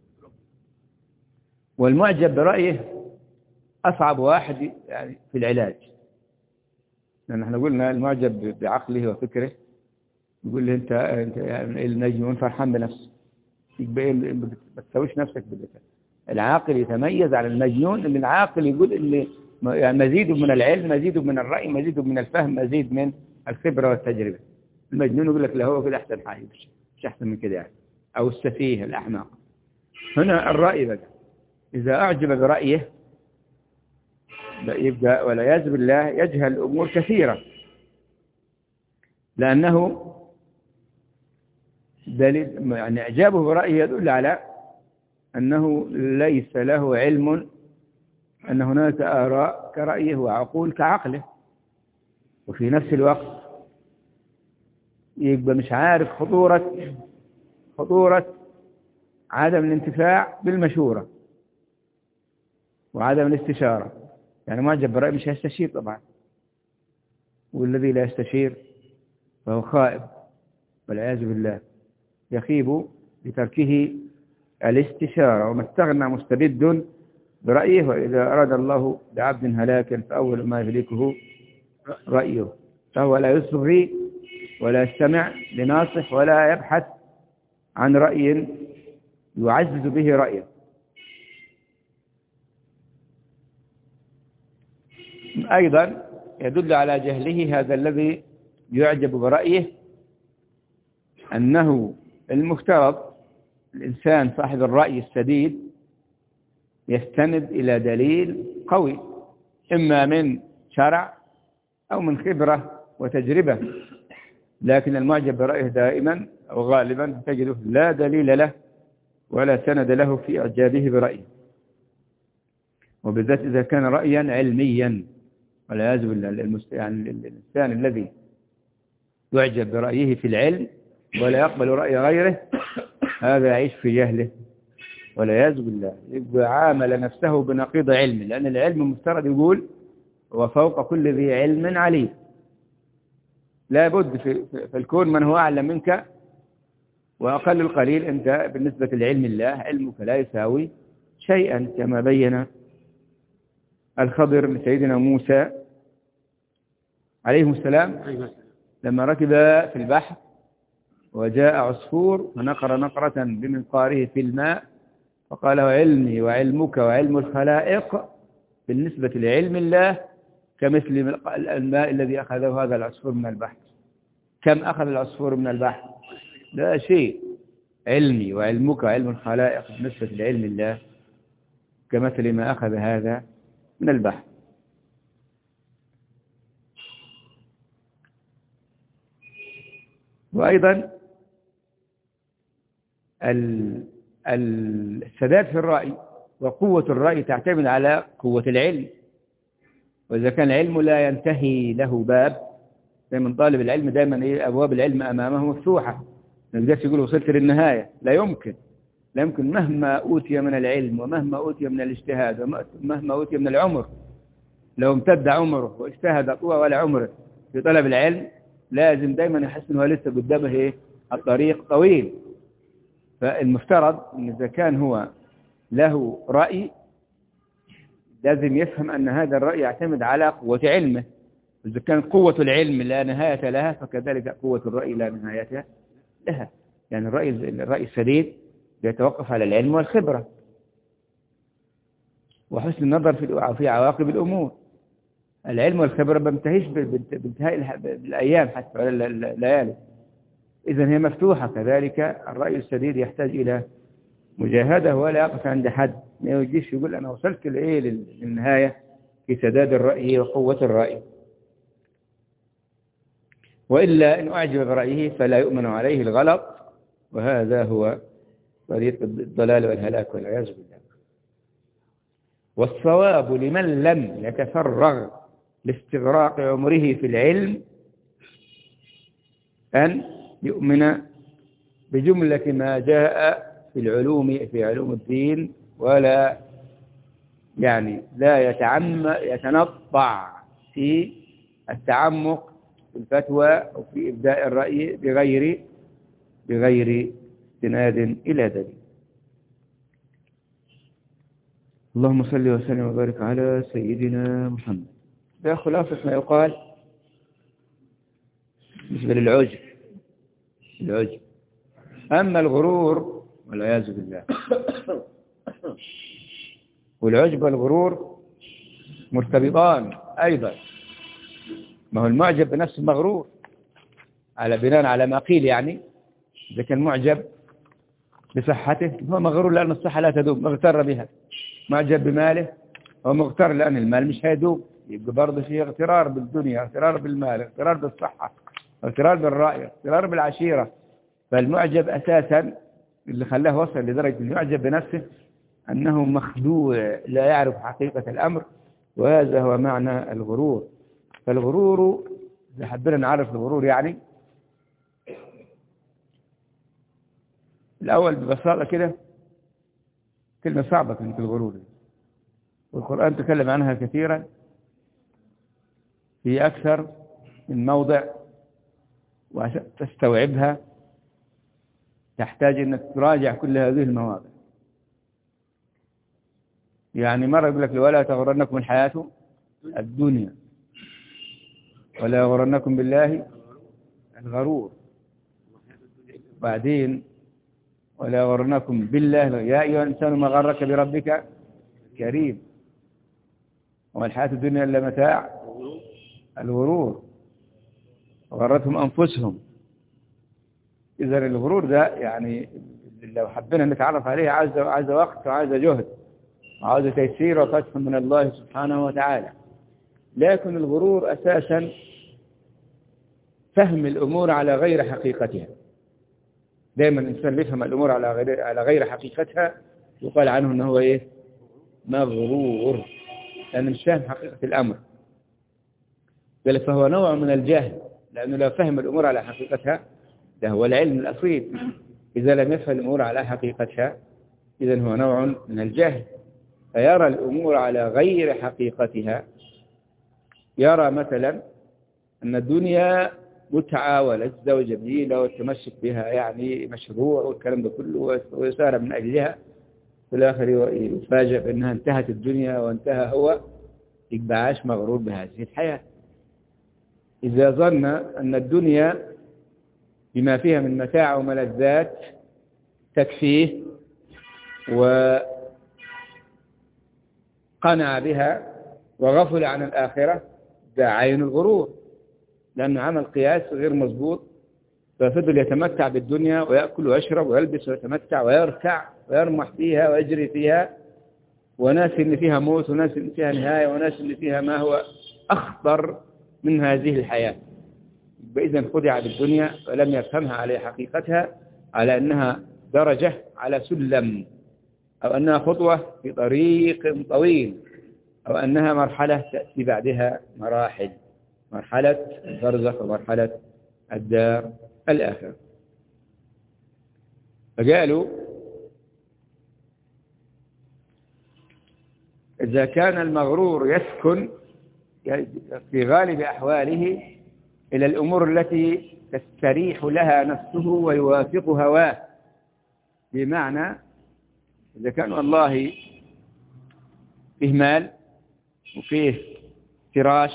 Speaker 1: والمعجب برأيه أصعب واحد يعني في العلاج، لأن احنا قلنا المعجب بعقله وفكره يقول له أنت يعني المجنون فرحان بنفسه، ما تسويش نفسك باللسان. العاقل يتميز على المجنون، ان العاقل يقول ان يعني مزيد من العلم، مزيد من الرأي، مزيد من الفهم، مزيد من الخبرة والتجربة. المجنون يقول لك لا هو كده أحسن حاجة، مش أحسن من كده يعني، أو السفيه الأحمق. هنا الرأي بقى إذا أعجب برأيه يبقى والعياذ بالله يجهل أمور كثيرة، لأنه دليل يعني إعجابه برأيه يدل على أنه ليس له علم أن هناك آراء كرأيه وعقول كعقله. وفي نفس الوقت يبقى مش عارف خطورة عدم الانتفاع بالمشورة وعدم الاستشارة. يعني معجب برأي مش هيستشير طبعا، والذي لا يستشير فهو خائب والعياذ بالله، يخيب بتركه الاستشارة. وما استغنى مستبد برأيه، وإذا أراد الله بعبد هلاكا فأول ما يهلكه رأيه، فهو لا يصغي ولا يستمع لناصح ولا يبحث عن رأي يعزز به رأيه. أيضا يدل على جهله هذا الذي يعجب برأيه أنه المفترض الإنسان صاحب الرأي السديد يستند إلى دليل قوي، إما من شرع أو من خبرة وتجربة. لكن المعجب برأيه دائما أو غالبا تجده لا دليل له ولا سند له في إعجابه برأيه، وبالذات إذا كان رأيا علميا والعياذ بالله. يعني الإنسان الذي يعجب برأيه في العلم ولا يقبل رأي غيره هذا يعيش في جهله والعياذ بالله، يبقى عامل نفسه بنقيض علم، لأن العلم مفترض يقول وفوق كل ذي علم عليم. لا بد في الكون من هو أعلم منك، وأقل القليل أنت بالنسبة لعلم الله علمك لا يساوي شيئا، كما بين الخضر لسيدنا موسى عليه السلام لما ركب في البحر وجاء عصفور فنقر نقرة بمنقاره في الماء فقال علمي وعلمك وعلم الخلائق بالنسبة لعلم الله كمثل الماء الذي أخذه هذا العصفور من البحر. كم أخذ العصفور من البحر؟ لا شيء. علمي وعلمك وعلم الخلائق بالنسبة لعلم الله كمثل ما أخذ هذا من البحر. وأيضا السداد في الرأي وقوة الرأي تعتمد على قوة العلم. وإذا كان العلم لا ينتهي له باب، دائما طالب العلم دائما أبواب العلم أمامه مفتوحة، ما يقدرش يقول وصلت للنهاية، لا يمكن. لا يمكن مهما أوتي من العلم ومهما أوتي من الاجتهاد ومهما أوتي من العمر، لو امتد عمره واجتهد طول ولا عمره في طلب العلم لازم دائما يحس أنه لسه قدامه إيه؟ الطريق طويل. فالمفترض أن إذا كان هو له رأي لازم يفهم أن هذا الرأي يعتمد على قوة علمه. إذا كان قوة العلم لا نهاية لها فكذلك قوة الرأي لا نهاية لها. يعني الرأي السديد يتوقف على العلم والخبرة وحسن النظر في عواقب الأمور. العلم والخبرة ما بينتهيش بانتهاء الأيام حتى ولا الليالي. إذن هي مفتوحة. كذلك الرأي السديد يحتاج إلى مجاهدة ولا يقف عند حد، ما يجيش يقول أنا وصلت للنهاية في سداد الرأي وقوة الرأي، وإلا إن أعجب برأيه فلا يؤمن عليه الغلط، وهذا هو طريق الضلال والهلاك والعياذ بالله. والصواب لمن لم يتفرغ لاستغراق عمره في العلم أن يؤمن بجملة ما جاء في علوم الدين، ولا لا يتنطع في التعمق في الفتوى أو في إبداء الرأي بغير استناد إلى دليل. اللهم صل وسلم وبارك على سيدنا محمد. ده خلاصة ما يقال بالنسبة للعجب. أما الغرور والعياذ بالله، والعجب والغرور مرتبطان أيضا. ما هو المعجب بنفس المغرور على بناء على ما قيل. يعني إذا كان معجب بصحته هو مغرور لأن الصحة لا تدوم، مغتر بها. معجب بماله هو مغتر لأن المال مش هيدوم، يبقى برضه فيه اغترار بالدنيا، اغترار بالمال، اغترار بالصحة، اغترار بالرأي، اغترار بالعشيرة. فالمعجب أساسا اللي خلاه وصل لدرجة أن يعجب بنفسه أنه مخدوع لا يعرف حقيقة الأمر، وهذا هو معنى الغرور. فالغرور إذا حبينا نعرف الغرور يعني الأول ببساطة كده كلمة صعبة كانت الغرور، والقرآن تكلم عنها كثيرا في أكثر من موضع، وعشان تستوعبها تحتاج أنك تراجع كل هذه المواضع. يعني مرة يقول لك ولا تغرنكم الحياة الدنيا ولا يغرنكم بالله الغرور، بعدين ولا يغرنكم بالله يا أيها الإنسان ما غرك بربك كريم وما الحياة الدنيا إلا متاع الغرور وغرتهم أنفسهم. إذا الغرور ده يعني لو حبينا نتعرف عليه عايز وقت وعايز جهد وعايز تيسير وفتح من الله سبحانه وتعالى. لكن الغرور أساسا فهم الأمور على غير حقيقتها. دائما الإنسان يفهم الأمور على غير حقيقتها يقال عنه أنه هو إيه؟ مغرور، لأنه مش فاهم حقيقة الأمر. بل فهو نوع من الجهل، لأنه لو فهم الأمور على حقيقتها ده هو العلم الأصيل. إذا لم يفهم الأمور على حقيقتها إذن هو نوع من الجهل، فيرى الأمور على غير حقيقتها. يرى مثلا أن الدنيا متعة ولذة وجميلة والتمسك بها يعني مشروع والكلام ده كله ويسار من أجلها، في الآخر يفاجأ بأنها انتهت الدنيا وانتهى هو، يبقى عاش مغرور بهذه الحياة. إذا ظن أن الدنيا بما فيها من متاع وملذات تكفيه وقنع بها وغفل عن الآخرة، ده عين الغرور، لأنه عمل قياس غير مضبوط، ففضل يتمتع بالدنيا ويأكل ويشرب ويلبس ويتمتع ويركع ويرمح فيها ويجري فيها، وناس إن فيها موت وناس إن فيها نهاية وناس إن فيها ما هو أخطر من هذه الحياة. إذن خدع بالدنيا ولم يفهمها على حقيقتها، على أنها درجة على سلم، أو أنها خطوة في طريق طويل، أو أنها مرحلة تأتي بعدها مراحل، مرحلة البرزخ ومرحلة الدار الآخرة. فقالوا إذا كان المغرور يسكن في غالب أحواله إلى الأمور التي تستريح لها نفسه ويوافق هواه، بمعنى إذا كان والله فيه مال وفيه فراش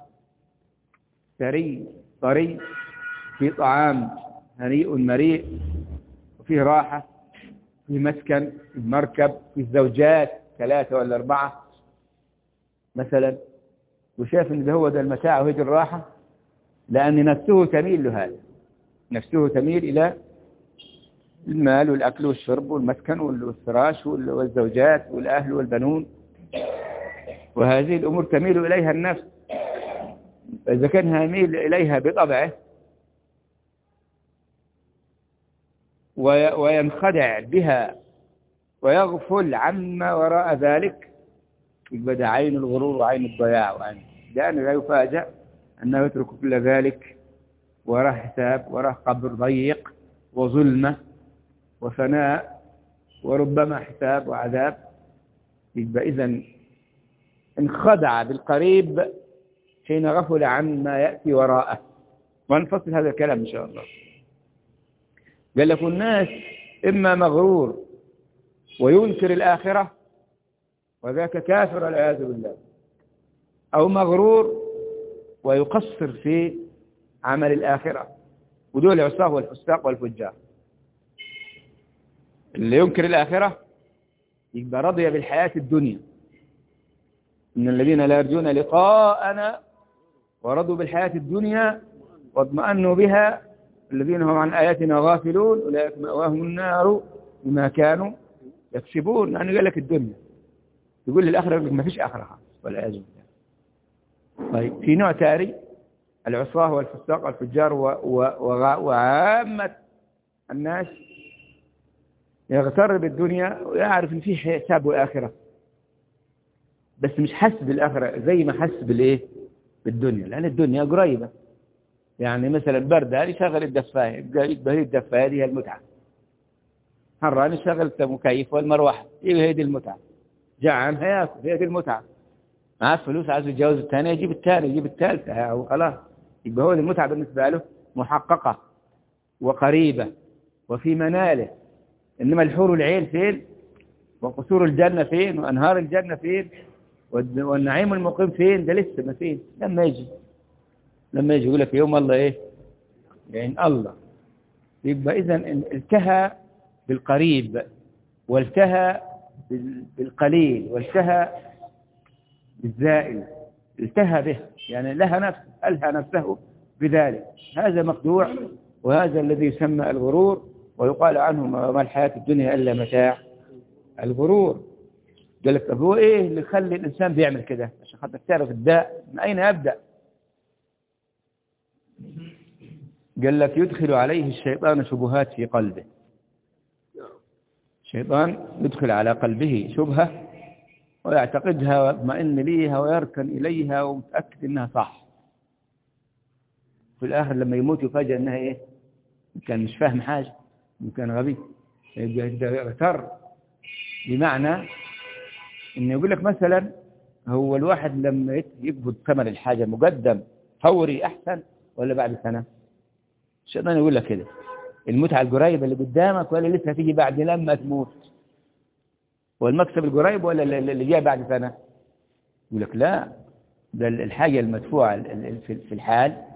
Speaker 1: ثري طري، فيه طعام هنيء مريء، وفيه راحة، فيه مسكن، فيه مركب، فيه زوجات 3 ولا 4 مثلا، وشاف ان ده هو ده المتاع وهي الراحة، لأن نفسه تميل لهذا، نفسه تميل إلى المال والأكل والشرب والمسكن والفراش والزوجات والأهل والبنون، وهذه الأمور تميل إليها النفس. فإذا كان يميل إليها بطبعه وينخدع بها ويغفل عما وراء ذلك، يبقى ده عين الغرور وعين الضياع، لأنه لا يفاجأ أنه يترك كل ذلك وراه حساب، وراه قبر ضيق وظلمة وفناء وربما حساب وعذاب. يبقى إذن انخدع بالقريب حين غفل عن ما يأتي وراءه. ونفصل هذا الكلام إن شاء الله. قال لك الناس إما مغرور وينكر الآخرة وذاك كافر والعياذ بالله، أو مغرور ويقصر في عمل الآخرة، ودول العصاة والفساق والفجار. اللي ينكر الآخرة يبقى رضي بالحياة الدنيا، إن الذين لا يرجون لقاءنا ورضوا بالحياة الدنيا واطمأنوا بها الذين هم عن آياتنا غافلون أولئك مأواهم النار بما كانوا يكسبون. يعني قال لك الدنيا، يقول للآخرة ما فيش آخرة والعياذ بالله. طيب في نوع تاري العصاة والفساق والفجار وعامة الناس يغتر بالدنيا ويعرف ان في حساب وآخرة، بس مش حس بالآخرة زي ما حس بالإيه بالدنيا، لأن الدنيا قريبة. يعني مثلا بردة يشغل الدفاية، يبقى هي الدفاية دي هي المتعة، حران يشغل المكيف والمروحة، يبقى هي دي المتعة، جعان هياكل، هي دي المتعة، معاه فلوس عايز يتجوز الثانية يجيب الثاني يجيب الثالثة وخلاص، يبقى هو المتعة بالنسبة له محققة وقريبة وفي مناله. إنما الحور العين فين، وقصور الجنة فين، وأنهار الجنة فين، والنعيم المقيم فين، ده لسه ما فين. لما يجي يقول لك يوم الله إيه يعني الله. يبقى إذن التهى بالقريب والتهى بالقليل والتهى بالزائل، التهى به يعني لها نفس، ألهى نفسه بذلك. هذا مخدوع، وهذا الذي يسمى الغرور، ويقال عنه ما الحياة الدنيا إلا متاع الغرور. قال لك طب هو إيه اللي يخلي الإنسان بيعمل كده؟ عشان خاطر تعرف الداء من أين يبدأ. قال لك يدخل عليه الشيطان شبهات في قلبه. الشيطان يدخل على قلبه شبهة ويعتقدها ويطمئن ليها ويركن إليها ومتأكد إنها صح، في الآخر لما يموت يفاجأ إنها إيه، كان مش فاهم حاجة، كان غبي، يبقى يغتر. بمعنى إنه يقول لك مثلا هو الواحد لما يقبض ثمن الحاجة مقدم فوري أحسن ولا بعد سنة؟ الشيطان يقول لك كده، المتعة القريبة اللي قدامك ولا لسه هتيجي بعد لما تموت؟ والمكسب القريب ولا اللي جاء بعد سنة؟ يقول لك لا، ده الحاجة المدفوعة في الحال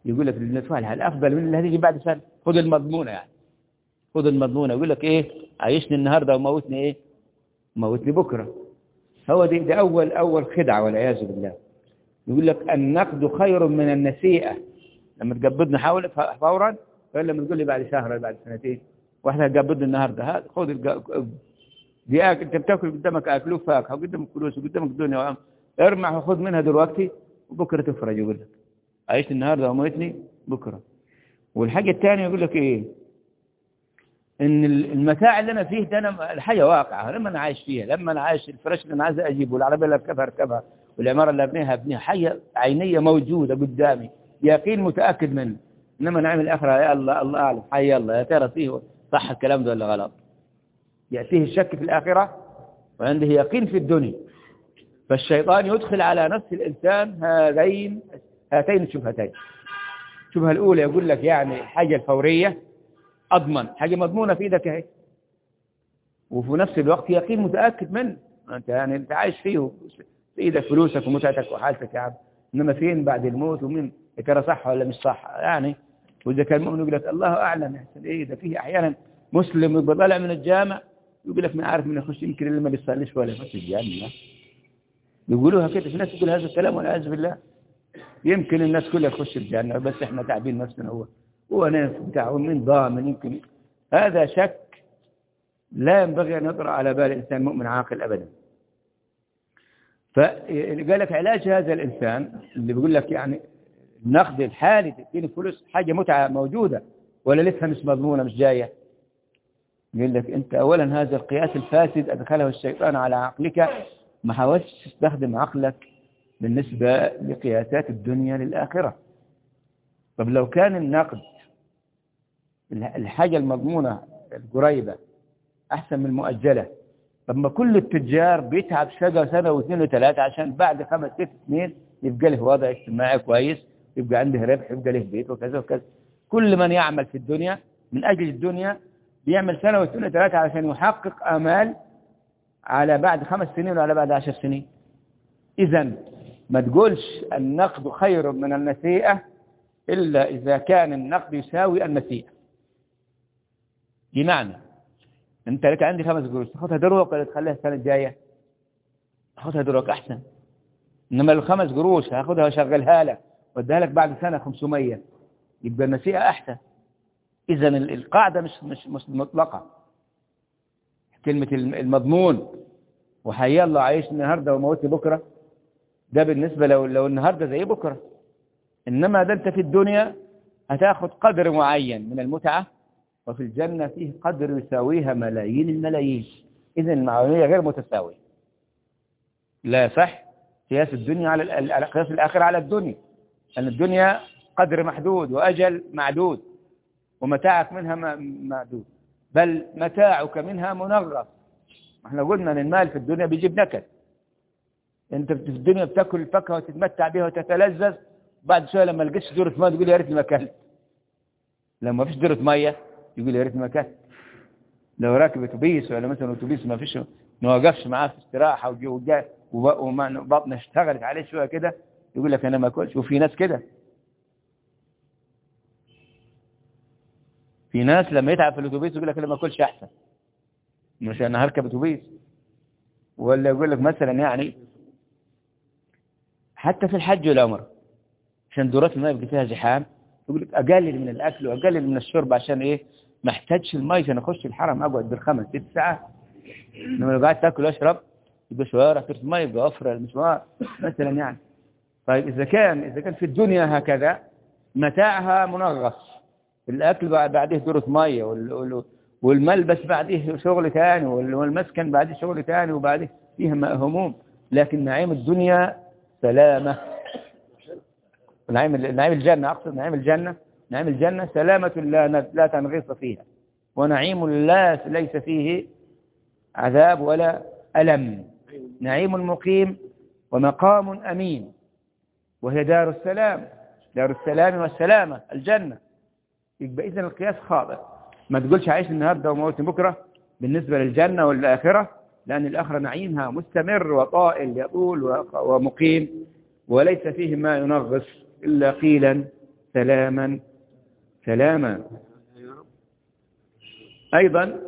Speaker 1: يقول لك الصالحة الأفضل من اللي هتيجي بعد سنة. خذ المضمونة يعني، خذ المضمونة. يقول لك إيه؟ عايشني النهاردة وموتني إيه؟ موتني بكرة. هو دي أول خدعة والعياذ بالله. يقول لك النقد خير من النسيئة. لما تقبضني حاول فورا، ولا لما تقول لي بعد شهر ولا بعد سنتين. واحدة تقبضني النهاردة، هذا خذ دي أنت بتاكل قدامك أكل فاكهة وقدامك فلوس وقدامك الدنيا، ارمح وخذ منها دلوقتي وبكرة تفرج. يقول لك عيشت النهاردة وموتني بكرة. والحاجة الثانية يقول لك إيه؟ إن المتاع اللي أنا فيه ده أنا الحاجة واقعة. لما أنا عايش فيها، لما أنا عايش الفرش اللي أنا عايز أجيبه والعربية اللي أركبها والعمارة اللي أبنيها حاجة عينية موجودة قدامي، يقين متأكد منه. إنما نعم الآخرة يا الله أعلم، حي الله يا ترى فيه صح الكلام ده ولا غلط. يأتيه الشك في الآخرة وعنده يقين في الدنيا. فالشيطان يدخل على نفس الإنسان هاتين الشبهتين. الشبهة الأولى يقول لك يعني الحاجة الفورية أضمن، حاجة مضمونة في إيدك اهي، وفي نفس الوقت يقين متأكد منه. أنت عايش فيه في إيدك فلوسك ومتعتك وحالتك يا عبد. إنما فين بعد الموت؟ ومين يا ترى صح ولا مش صح يعني؟ وإذا كان مؤمن يقول لك الله أعلم يحسن إيه. ده فيه أحيانا مسلم يبقى طالع من الجامع يقول لك ما عارف من يخش، يمكن اللي ما بيصليش ولا يخش الجنة. يقولوها كده، في ناس تقول هذا الكلام والعياذ بالله. يمكن الناس كلها تخش الجنة بس احنا تعبين نفسنا. هو ناس بتاعه من ضامن يمكن. هذا شك لا ينبغي أن يطرأ على بال إنسان مؤمن عاقل أبدا. فقال لك علاج هذا الإنسان اللي بيقول لك يعني النقد الحالي تديني فلوس حاجة متعة موجودة ولا لسه مش مضمونة مش جاية. يقول لك أنت أولا هذا القياس الفاسد أدخله الشيطان على عقلك، ما حاولتش تستخدم عقلك بالنسبة لقياسات الدنيا للآخرة. طب لو كان النقد الحاجة المضمونة القريبة أحسن من المؤجلة، طب ما كل التجار بيتعب سنة واثنين وثلاثة عشان بعد 5-6 سنين يبقى له وضع اجتماعي كويس، يبقى عنده ربح، يبقى له بيت وكذا وكذا. كل من يعمل في الدنيا من أجل الدنيا بيعمل سنة واثنين وثلاثة عشان يحقق آمال على بعد 5 سنين وعلى بعد 10 سنين. إذن ما تقولش النقد خير من النسيئة إلا إذا كان النقد يساوي النسيئة. بمعنى أنت لك عندي 5 قروش، تاخذها دروك ولا تخليها السنة الجاية؟ تاخذها دروك أحسن. إنما ال5 قروش هاخذها وشغلها لك واديها لك بعد سنة 500، يبقى النسيئة أحسن. إذن القاعدة مش مطلقة. كلمة المضمون وحيا الله عايش النهاردة وموتي بكرة، ده بالنسبة لو النهاردة زي بكرة. إنما ده أنت في الدنيا هتاخد قدر معين من المتعة، وفي الجنة فيه قدر يساويها ملايين الملايين. إذن المعونية غير متساوية. لا صح قياس الدنيا على قياس الآخرة على الدنيا، لأن الدنيا قدر محدود وأجل معدود ومتاعك منها معدود، بل متاعك منها منغص. احنا قلنا ان المال في الدنيا بيجيب نكد. انت في الدنيا بتاكل الفاكهه وتتمتع بها وتتلذذ، بعد شويه لما لقيتش دورة ميه تقول يا ريتني ما اكلت. لما ما فيش دورة ميه يقول يا ريتني ما اكلت. لو راكب اتوبيس ولا مثلا اتوبيس ما فيش، ما وقفش معاه في استراحه وبطنه اشتغلت عليه شويه كده يقول لك انا ما اكلش. وفي ناس كده، في ناس لما يتعب في الاتوبيس يقول لك انا ما اكلش احسن مش انا هركب اتوبيس. ولا يقول لك مثلا يعني حتى في الحج والعمره عشان دورات الماء يبقى فيها زحام يقول لك اقلل من الاكل واقلل من الشرب عشان ايه؟ ما احتاجش الماء عشان اخش الحرم اقعد بال5-6 ساعات. انما لو قاعد تاكل واشرب يبقى شويه في الماء يبقى اوفر المشوار مثلا يعني. طيب اذا كان في الدنيا هكذا متاعها منغص، الاكل بعده دورة ميه والملبس بعده شغل ثاني والمسكن بعده شغل ثاني وبعده فيها هموم. لكن نعيم الدنيا سلامة. نعيم الجنة أقصد نعيم الجنة سلامة لا تنغص فيها، ونعيم ليس فيه عذاب ولا ألم. نعيم مقيم ومقام أمين، وهي دار السلام والسلامة الجنة. يبقى إذن القياس خاطئ. ما تقولش عايش النهاردة وموت بكرة بالنسبة للجنة والآخرة، لأن الآخرة نعيمها مستمر وطائل يطول ومقيم وليس فيه ما ينغص إلا قيلا سلاما سلاما.
Speaker 2: يا رب.
Speaker 1: أيضا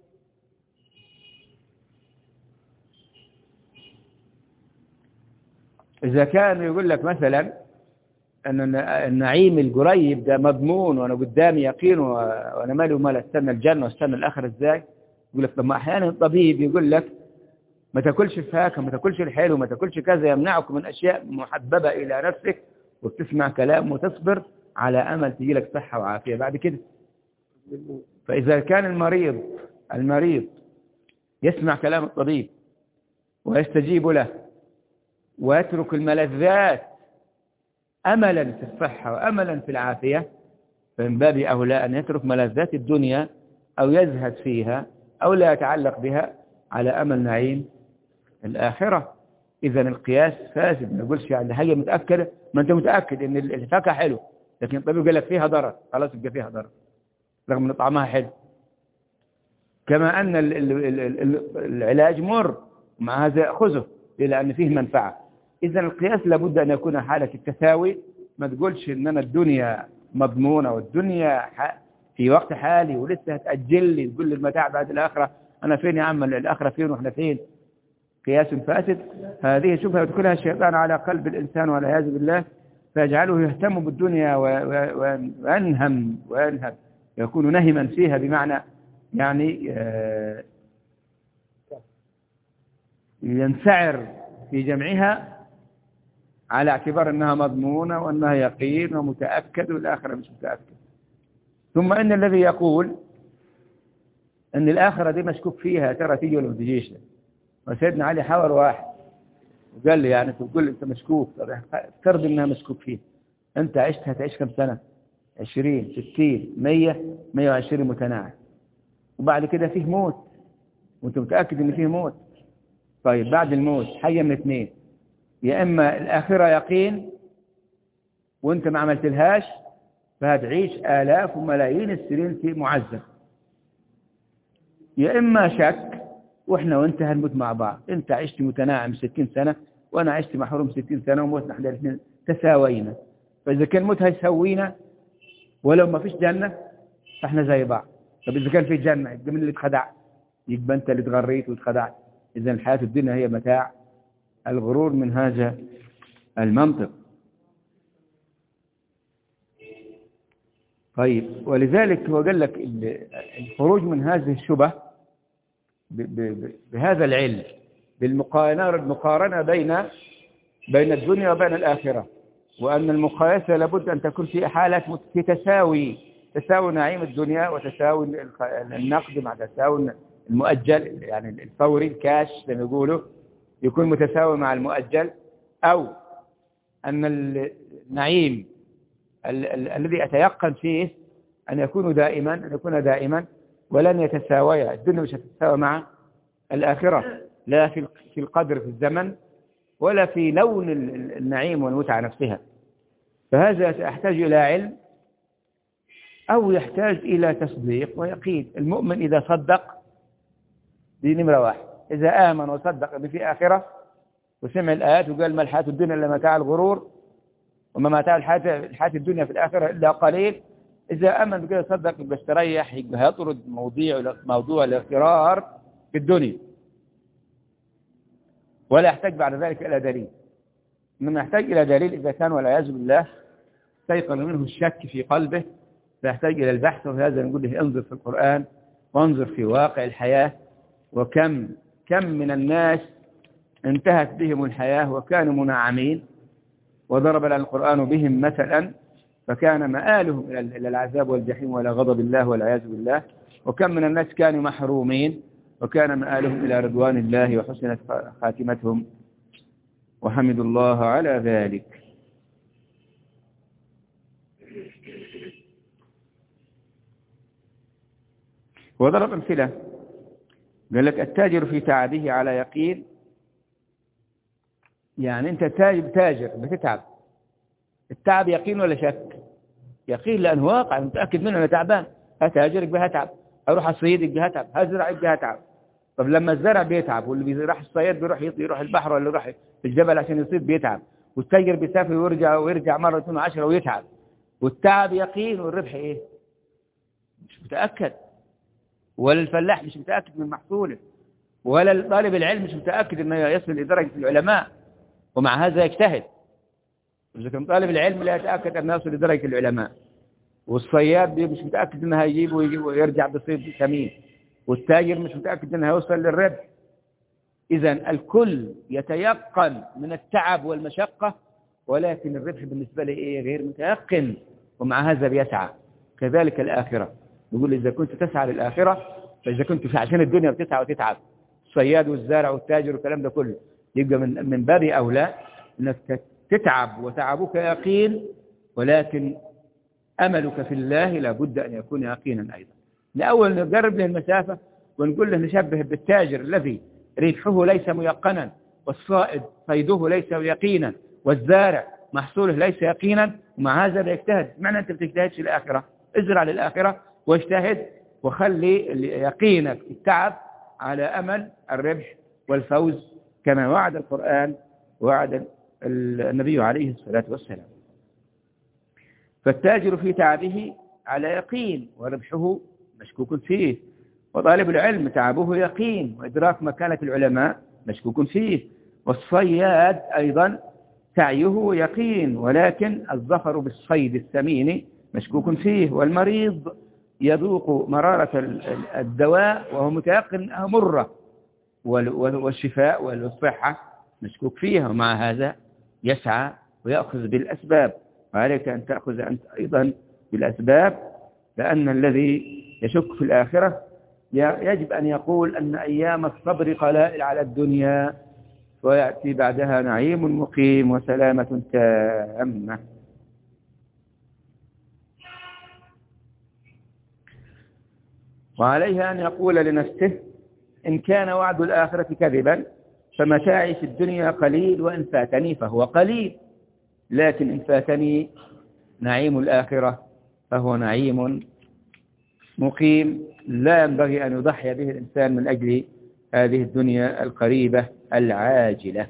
Speaker 1: إذا كان يقول لك مثلا أن النعيم القريب ده مضمون وأنا قدامي يقين وأنا مالي ومال استنى الجنة واستنى الآخرة إزاي؟ يقول لك طب ما أحيانا الطبيب يقول لك ما تاكلش الفاكهة، ما تاكلش الحلو، ما تاكلش كذا، يمنعك من أشياء محببة إلى نفسك، وتسمع كلام وتصبر على أمل تجي لك صحة وعافية بعد كده. فإذا كان المريض يسمع كلام الطبيب ويستجيب له ويترك الملذات أملا في الصحة وأملا في العافية، فمن باب أولى أن يترك ملذات الدنيا أو يزهد فيها أو لا يتعلق بها على أمل نعيم الآخرة. إذا القياس فاسد. ما نقولش يعني حاجة متأكدة، ما أنت متأكد إن الفاكهة حلو، لكن الطبيب قال لك فيها ضرر، خلاص يبقى فيها ضرر رغم أن طعمها حلو. كما أن العلاج مر، مع هذا يأخذه لأن فيه منفعة. إذا القياس لابد أن يكون حالة التساوي. ما تقولش إن أنا الدنيا مضمونة والدنيا في وقت حالي ولسه هتأجل لي، تقول لي المتاع بعد الآخرة. أنا فين يا عم الآخرة فين وإحنا فين؟ قياس فاسد. هذه شبهة يدخلها الشيطان على قلب الإنسان والعياذ بالله، فيجعله يهتم بالدنيا وينهم يكون نهما فيها، بمعنى يعني ينسعر في جمعها على اعتبار أنها مضمونة وأنها يقين ومتأكد، والآخرة مش متأكد. ثم إن الذي يقول أن الآخرة دي مشكوك فيها ترى تيجي ولا ما تجيش، وسيدنا علي حاور واحد وقال لي يعني تقول أنت مشكوك، افترض أنها مشكوك فيه، أنت عشت هتعيش كم سنة؟ 20 60 100 120 متناعم، وبعد كده فيه موت وأنت متأكد أن فيه موت. طيب بعد الموت حاجة من اثنين، يا إما الآخرة يقين وأنت ما عملتلهاش فهتعيش آلاف وملايين السنين في معذب، يا إما شك وإحنا وأنت هنموت مع بعض. أنت عشت متناعم 60 سنة وأنا عشت محروم 60 سنة وموتنا احنا الاثنين تساوينا. فإذا كان موت هيسوينا ولو ما فيش جنة فإحنا زي بعض. طب إذا كان في جنة يبقى من اللي اتخدع؟ يبقى أنت اللي اتغريت واتخدعت. إذا الحياة الدنيا هي متاع الغرور من هذا المنطق. طيب ولذلك هو قال لك الخروج من هذه الشبه بهذا العلم، بالمقارنة بين الدنيا وبين الآخرة، وأن المقايسة لابد أن تكون في حالة في تساوي نعيم الدنيا وتساوي النقد مع تساوي المؤجل، يعني الفوري الكاش زي ما يقولوا يكون متساوي مع المؤجل، أو أن النعيم الذي أتيقن فيه أن يكون دائما ولن يتساوي. الدنيا مش هتتساوى مع الآخرة، لا في القدر في الزمن ولا في لون النعيم والمتعة نفسها. فهذا يحتاج إلى علم أو يحتاج إلى تصديق ويقين. المؤمن إذا صدق دي نمرة واحد، إذا آمن وصدق بفي آخرة وسمع الآيات وقال ما الحياة الدنيا إلا متاع الغرور وما متاع الحياة الدنيا في الآخرة إلا قليل، إذا آمن بكده صدق يبقى استريح، يبقى يطرد موضوع الاغترار في الدنيا ولا يحتاج بعد ذلك إلى دليل. إنما يحتاج إلى دليل إذا كان والعياذ بالله استيقظ منه الشك في قلبه، فيحتاج إلى البحث. وهذا نقول له انظر في القرآن وانظر في واقع الحياة، وكم من الناس انتهت بهم الحياة وكانوا منعمين وضرب لنا القرآن بهم مثلا فكان مآلهم إلى العذاب والجحيم وإلى غضب الله والعياذ بالله. وكم من الناس كانوا محرومين وكان مآلهم إلى رضوان الله وحسنت خاتمتهم وحمدوا الله على ذلك. وضرب أمثلة قال لك التاجر في تعبه على يقين، يعني أنت تاجر بتتعب، التعب يقين ولا شك؟ يقين، لأنه واقع متأكد منه أنا تعبان، هتاجر يبقى هتعب، أروح الصيد يبقى هتعب، هزرع يبقى هتعب. طب لما الزرع بيتعب، واللي بيروح الصيد بيروح البحر ولا يروح الجبل عشان يصيد بيتعب، والتاجر بيسافر ويرجع مرة 10 ويتعب، والتعب يقين والربح إيه؟ مش متأكد. ولا الفلاح مش متأكد من محصوله، ولا طالب العلم مش متأكد أنه يصل لدرجة العلماء ومع هذا يجتهد. إذا كان طالب العلم لا يتأكد أنه يصل لدرجة العلماء، والصياد مش متأكد أنه هيجيب ويرجع بصيد ثمين، والتاجر مش متأكد أنه هيوصل للربح. إذن الكل يتيقن من التعب والمشقة، ولكن الربح بالنسبة له غير متيقن، ومع هذا بيسعى. كذلك الآخرة، يقول إذا كنت تسعى للآخرة، فإذا كنت في عشان الدنيا بتسعى وتتعب، الصياد والزارع والتاجر والكلام ده كله، يبقى من باب أولى أنك تتعب وتعبك يقين، ولكن أملك في الله لابد أن يكون يقينا أيضا. لأول نقرب له المسافة ونقول له نشبه بالتاجر الذي ربحه ليس ميقنا، والصائد صيده ليس يقينا، والزارع محصوله ليس يقينا، ومع هذا بيجتهد. معنى أنت بتجتهدش الآخرة، ازرع للآخرة واجتهد، وخلي يقينك في التعب على أمل الربح والفوز كما وعد القرآن ووعد النبي عليه الصلاة والسلام. فالتاجر في تعبه على يقين وربحه مشكوك فيه، وطالب العلم تعبه يقين وإدراك مكانة العلماء مشكوك فيه، والصياد أيضا سعيه يقين ولكن الظفر بالصيد الثمين مشكوك فيه، والمريض يذوق مرارة الدواء وهو متيقن أنها مرة، والشفاء والصحة مشكوك فيها، ومع هذا يسعى ويأخذ بالأسباب. وعليك أن تأخذ أنت أيضا بالأسباب، لأن الذي يشك في الآخرة يجب أن يقول أن أيام الصبر قلائل على الدنيا، ويأتي بعدها نعيم مقيم وسلامة تامة. وعليها أن يقول لنفسه إن كان وعد الآخرة كذبا فمتاعي في الدنيا قليل، وإن فاتني فهو قليل، لكن إن فاتني نعيم الآخرة فهو نعيم مقيم لا ينبغي أن يضحي به الإنسان من أجل هذه الدنيا القريبة العاجلة.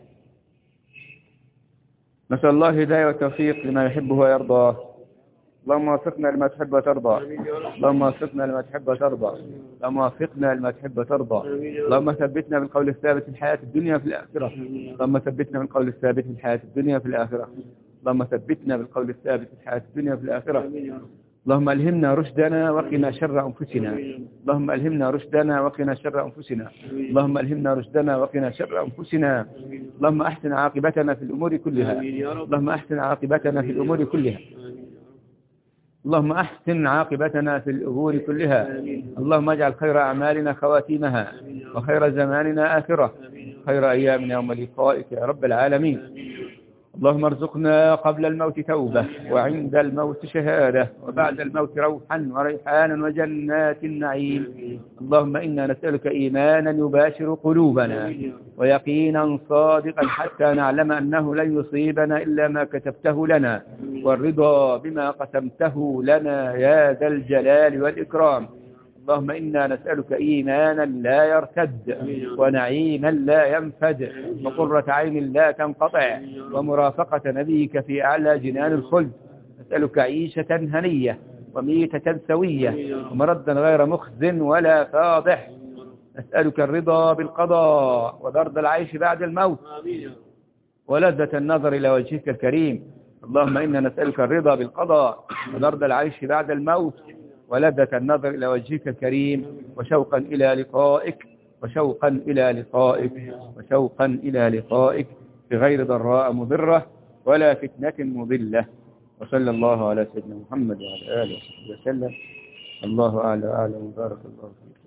Speaker 1: نسأل الله الهداية والتوفيق لما يحبه ويرضاه. اللهم وفقنا لما تحب وترضى، اللهم وفقنا لما تحب وترضى، اللهم وفقنا لما تحب وترضى، اللهم ثبتنا بالقول الثابت في الحياة الدنيا في الآخرة، اللهم ثبتنا بالقول الثابت في الحياة الدنيا في الآخرة، اللهم ثبتنا بالقول الثابت في الحياة الدنيا في الآخرة. اللهم ألهمنا رشدنا وقنا شر أنفسنا، اللهم ألهمنا رشدنا وقنا شر أنفسنا، اللهم ألهمنا رشدنا وقنا شر أنفسنا. اللهم أحسن عاقبتنا في الأمور كلها، اللهم أحسن عاقبتنا في الأمور كلها، اللهم أحسن عاقبتنا في الأمور كلها. اللهم اجعل خير أعمالنا خواتيمها، وخير زماننا آخرة، خير أيامنا يوم لقائك يا رب العالمين. اللهم ارزقنا قبل الموت توبة، وعند الموت شهادة، وبعد الموت روحا وريحانا وجنات النعيم. اللهم إنا نسألك إيمانا يباشر قلوبنا، ويقينا صادقا حتى نعلم أنه لن يصيبنا إلا ما كتبته لنا، والرضا بما قسمته لنا يا ذا الجلال والإكرام. اللهم إنا نسألك إيمانا لا يرتد، ونعيما لا ينفد، وقرة عين لا تنقطع، ومرافقة نبيك في أعلى جنان الخلد. نسألك عيشة هنية، وميتة سوية، ومردا غير مخز ولا فاضح. نسألك الرضا بالقضاء، وبرد العيش بعد الموت، ولذة النظر إلى وجهك الكريم. اللهم إنا نسألك الرضا بالقضاء، وبرد العيش بعد الموت، ولذة النظر إلى وجهك الكريم، وشوقا إلى لقائك، وشوقا إلى لقائك، وشوقا إلى لقائك، بغير ضراء مضرة ولا فتنة مضلة. وصلى الله على سيدنا محمد وعلى آله وصحبه وسلم. الله أعلى وأعلم، بارك الله فيك.